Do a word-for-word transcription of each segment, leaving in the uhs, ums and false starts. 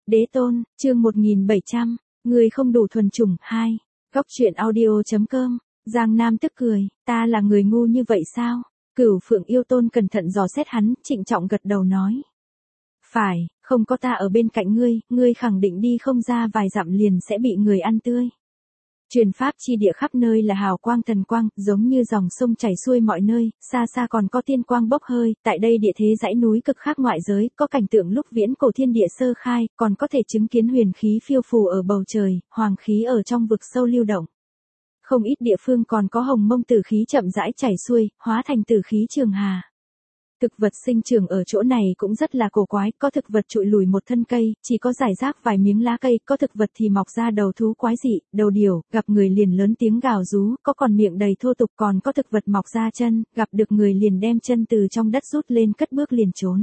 Đế tôn, chương một nghìn bảy trăm, người không đủ thuần chủng, hai. Góc truyện audio.com, Giang Nam tức cười, ta là người ngu như vậy sao? Cửu Phượng Yêu Tôn cẩn thận dò xét hắn, trịnh trọng gật đầu nói. Phải, không có ta ở bên cạnh ngươi, ngươi khẳng định đi không ra vài dặm liền sẽ bị người ăn tươi. Truyền pháp chi địa khắp nơi là hào quang thần quang, giống như dòng sông chảy xuôi mọi nơi, xa xa còn có tiên quang bốc hơi, tại đây địa thế dãy núi cực khác ngoại giới, có cảnh tượng lúc viễn cổ thiên địa sơ khai, còn có thể chứng kiến huyền khí phiêu phù ở bầu trời, hoàng khí ở trong vực sâu lưu động. Không ít địa phương còn có hồng mông tử khí chậm rãi chảy xuôi, hóa thành tử khí trường hà. Thực vật sinh trưởng ở chỗ này cũng rất là cổ quái, có thực vật trụi lùi một thân cây, chỉ có rải rác vài miếng lá cây, có thực vật thì mọc ra đầu thú quái dị, đầu điểu, gặp người liền lớn tiếng gào rú, có còn miệng đầy thô tục, còn có thực vật mọc ra chân, gặp được người liền đem chân từ trong đất rút lên cất bước liền trốn.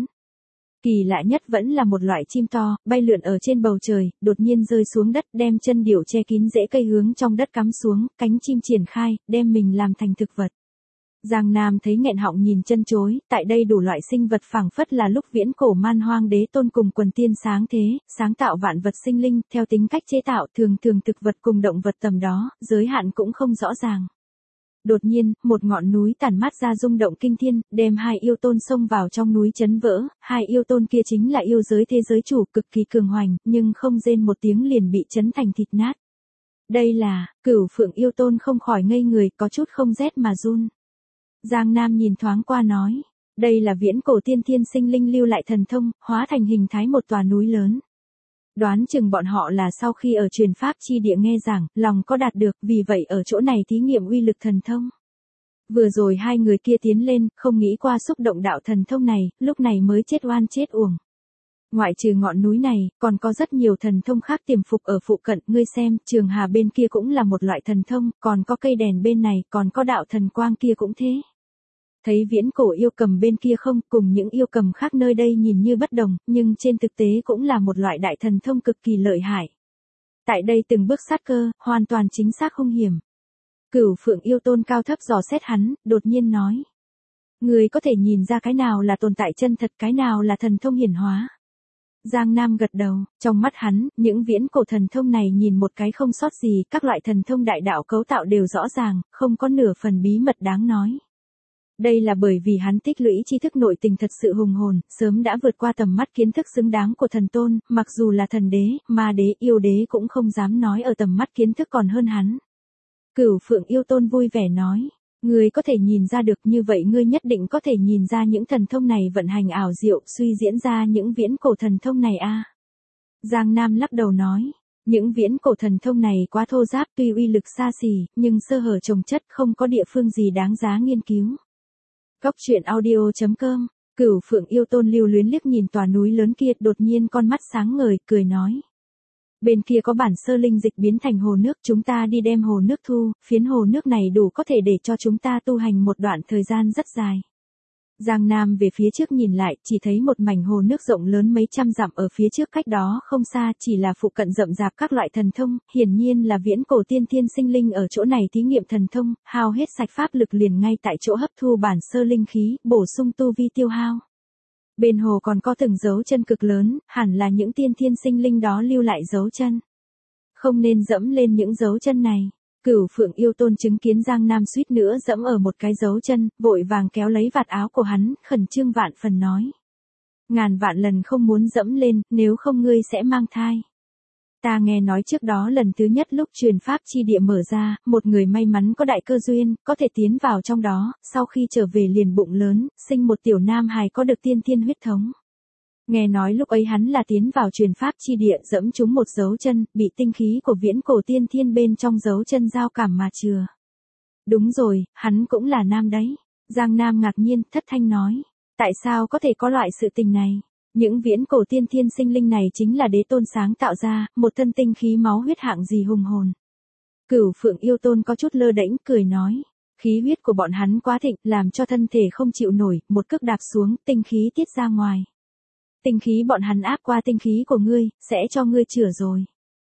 Kỳ lạ nhất vẫn là một loại chim to, bay lượn ở trên bầu trời, đột nhiên rơi xuống đất, đem chân điểu che kín rễ cây hướng trong đất cắm xuống, cánh chim triển khai, đem mình làm thành thực vật. Giang Nam thấy nghẹn họng nhìn chân chối, tại đây đủ loại sinh vật phảng phất là lúc viễn cổ man hoang đế tôn cùng quần tiên sáng thế, sáng tạo vạn vật sinh linh, theo tính cách chế tạo thường thường thực vật cùng động vật tầm đó, giới hạn cũng không rõ ràng. Đột nhiên, một ngọn núi tản mát ra rung động kinh thiên, đem hai yêu tôn xông vào trong núi chấn vỡ, hai yêu tôn kia chính là yêu giới thế giới chủ cực kỳ cường hoành, nhưng không rên một tiếng liền bị chấn thành thịt nát. Đây là, Cửu Phượng Yêu Tôn không khỏi ngây người, có chút không rét mà run. Giang Nam nhìn thoáng qua nói, đây là viễn cổ tiên thiên sinh linh lưu lại thần thông, hóa thành hình thái một tòa núi lớn. Đoán chừng bọn họ là sau khi ở truyền pháp chi địa nghe giảng, lòng có đạt được, vì vậy ở chỗ này thí nghiệm uy lực thần thông. Vừa rồi hai người kia tiến lên, không nghĩ qua xúc động đạo thần thông này, lúc này mới chết oan chết uổng. Ngoại trừ ngọn núi này, còn có rất nhiều thần thông khác tiềm phục ở phụ cận, ngươi xem, trường hà bên kia cũng là một loại thần thông, còn có cây đèn bên này, còn có đạo thần quang kia cũng thế. Thấy viễn cổ yêu cầm bên kia không, cùng những yêu cầm khác nơi đây nhìn như bất đồng, nhưng trên thực tế cũng là một loại đại thần thông cực kỳ lợi hại. Tại đây từng bước sát cơ, hoàn toàn chính xác hung hiểm. Cửu Phượng Yêu Tôn cao thấp dò xét hắn, đột nhiên nói. Người có thể nhìn ra cái nào là tồn tại chân thật, cái nào là thần thông hiển hóa. Giang Nam gật đầu, trong mắt hắn, những viễn cổ thần thông này nhìn một cái không sót gì, các loại thần thông đại đạo cấu tạo đều rõ ràng, không có nửa phần bí mật đáng nói. Đây là bởi vì hắn tích lũy tri thức nội tình thật sự hùng hồn, sớm đã vượt qua tầm mắt kiến thức xứng đáng của thần tôn, mặc dù là thần đế, ma đế, yêu đế cũng không dám nói ở tầm mắt kiến thức còn hơn hắn. Cửu Phượng Yêu Tôn vui vẻ nói, ngươi có thể nhìn ra được như vậy ngươi nhất định có thể nhìn ra những thần thông này vận hành ảo diệu, suy diễn ra những viễn cổ thần thông này a. À. Giang Nam lắc đầu nói, những viễn cổ thần thông này quá thô ráp tuy uy lực xa xỉ, nhưng sơ hở chồng chất không có địa phương gì đáng giá nghiên cứu. Góc truyện audio.com, Cửu Phượng Yêu Tôn lưu luyến liếc nhìn tòa núi lớn kia, đột nhiên con mắt sáng ngời, cười nói. Bên kia có bản sơ linh dịch biến thành hồ nước, chúng ta đi đem hồ nước thu, phiến hồ nước này đủ có thể để cho chúng ta tu hành một đoạn thời gian rất dài. Giang Nam về phía trước nhìn lại, chỉ thấy một mảnh hồ nước rộng lớn mấy trăm dặm ở phía trước, cách đó không xa chỉ là phụ cận rậm rạp các loại thần thông, hiển nhiên là viễn cổ tiên thiên sinh linh ở chỗ này thí nghiệm thần thông, hao hết sạch pháp lực liền ngay tại chỗ hấp thu bản sơ linh khí, bổ sung tu vi tiêu hao. Bên hồ còn có từng dấu chân cực lớn, hẳn là những tiên thiên sinh linh đó lưu lại dấu chân. Không nên dẫm lên những dấu chân này. Cửu Phượng Yêu Tôn chứng kiến Giang Nam suýt nữa dẫm ở một cái dấu chân, vội vàng kéo lấy vạt áo của hắn, khẩn trương vạn phần nói. Ngàn vạn lần không muốn dẫm lên, nếu không ngươi sẽ mang thai. Ta nghe nói trước đó lần thứ nhất lúc truyền pháp chi địa mở ra, một người may mắn có đại cơ duyên, có thể tiến vào trong đó, sau khi trở về liền bụng lớn, sinh một tiểu nam hài có được tiên thiên huyết thống. Nghe nói lúc ấy hắn là tiến vào truyền pháp chi địa dẫm trúng một dấu chân, bị tinh khí của viễn cổ tiên thiên bên trong dấu chân giao cảm mà chừa. Đúng rồi, hắn cũng là nam đấy. Giang Nam ngạc nhiên, thất thanh nói. Tại sao có thể có loại sự tình này? Những viễn cổ tiên thiên sinh linh này chính là đế tôn sáng tạo ra, một thân tinh khí máu huyết hạng gì hùng hồn. Cửu Phượng Yêu Tôn có chút lơ đễnh, cười nói. Khí huyết của bọn hắn quá thịnh, làm cho thân thể không chịu nổi, một cước đạp xuống, tinh khí tiết ra ngoài. Tinh khí bọn hắn áp qua tinh khí của ngươi, sẽ cho ngươi chữa rồi.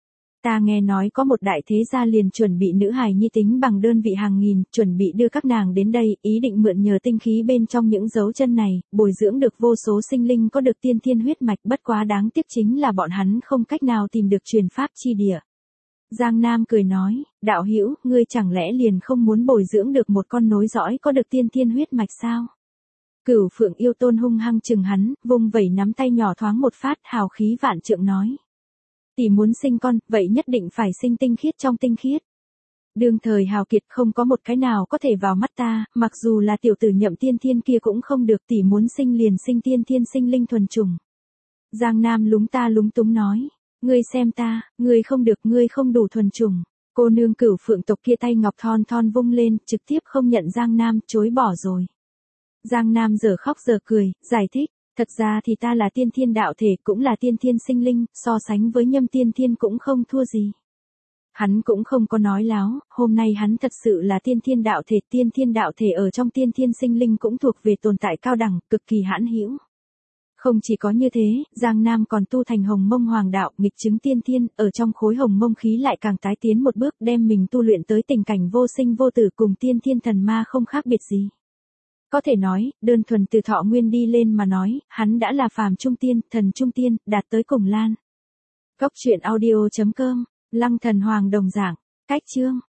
Ta nghe nói có một đại thế gia liền chuẩn bị nữ hài nhi tính bằng đơn vị hàng nghìn, chuẩn bị đưa các nàng đến đây, ý định mượn nhờ tinh khí bên trong những dấu chân này, bồi dưỡng được vô số sinh linh có được tiên thiên huyết mạch, bất quá đáng tiếc chính là bọn hắn không cách nào tìm được truyền pháp chi địa. Giang Nam cười nói, đạo hữu, ngươi chẳng lẽ liền không muốn bồi dưỡng được một con nối dõi có được tiên thiên huyết mạch sao? Cửu Phượng Yêu Tôn hung hăng chừng hắn, vung vẩy nắm tay nhỏ thoáng một phát, hào khí vạn trượng nói. Tỷ muốn sinh con, vậy nhất định phải sinh tinh khiết trong tinh khiết. Đương thời hào kiệt không có một cái nào có thể vào mắt ta, mặc dù là tiểu tử Nhậm Tiên Thiên kia cũng không được, tỷ muốn sinh liền sinh tiên thiên sinh linh thuần chủng. Giang Nam lúng ta lúng túng nói, ngươi xem ta, ngươi không được, ngươi không đủ thuần chủng. Cô nương Cửu Phượng tộc kia tay ngọc thon thon vung lên, trực tiếp không nhận Giang Nam, chối bỏ rồi. Giang Nam giờ khóc giờ cười, giải thích, thật ra thì ta là tiên thiên đạo thể, cũng là tiên thiên sinh linh, so sánh với Nhâm Tiên Thiên cũng không thua gì. Hắn cũng không có nói láo, hôm nay hắn thật sự là tiên thiên đạo thể, tiên thiên đạo thể ở trong tiên thiên sinh linh cũng thuộc về tồn tại cao đẳng, cực kỳ hãn hữu. Không chỉ có như thế, Giang Nam còn tu thành Hồng Mông Hoàng đạo, nghịch chứng tiên thiên, ở trong khối Hồng Mông khí lại càng tái tiến một bước, đem mình tu luyện tới tình cảnh vô sinh vô tử, cùng tiên thiên thần ma không khác biệt gì. Có thể nói, đơn thuần từ thọ nguyên đi lên mà nói, hắn đã là phàm trung tiên, thần trung tiên, đạt tới cùng lan. Góc truyện audio chấm com, Lăng Thần Hoàng đồng dạng, cách chương.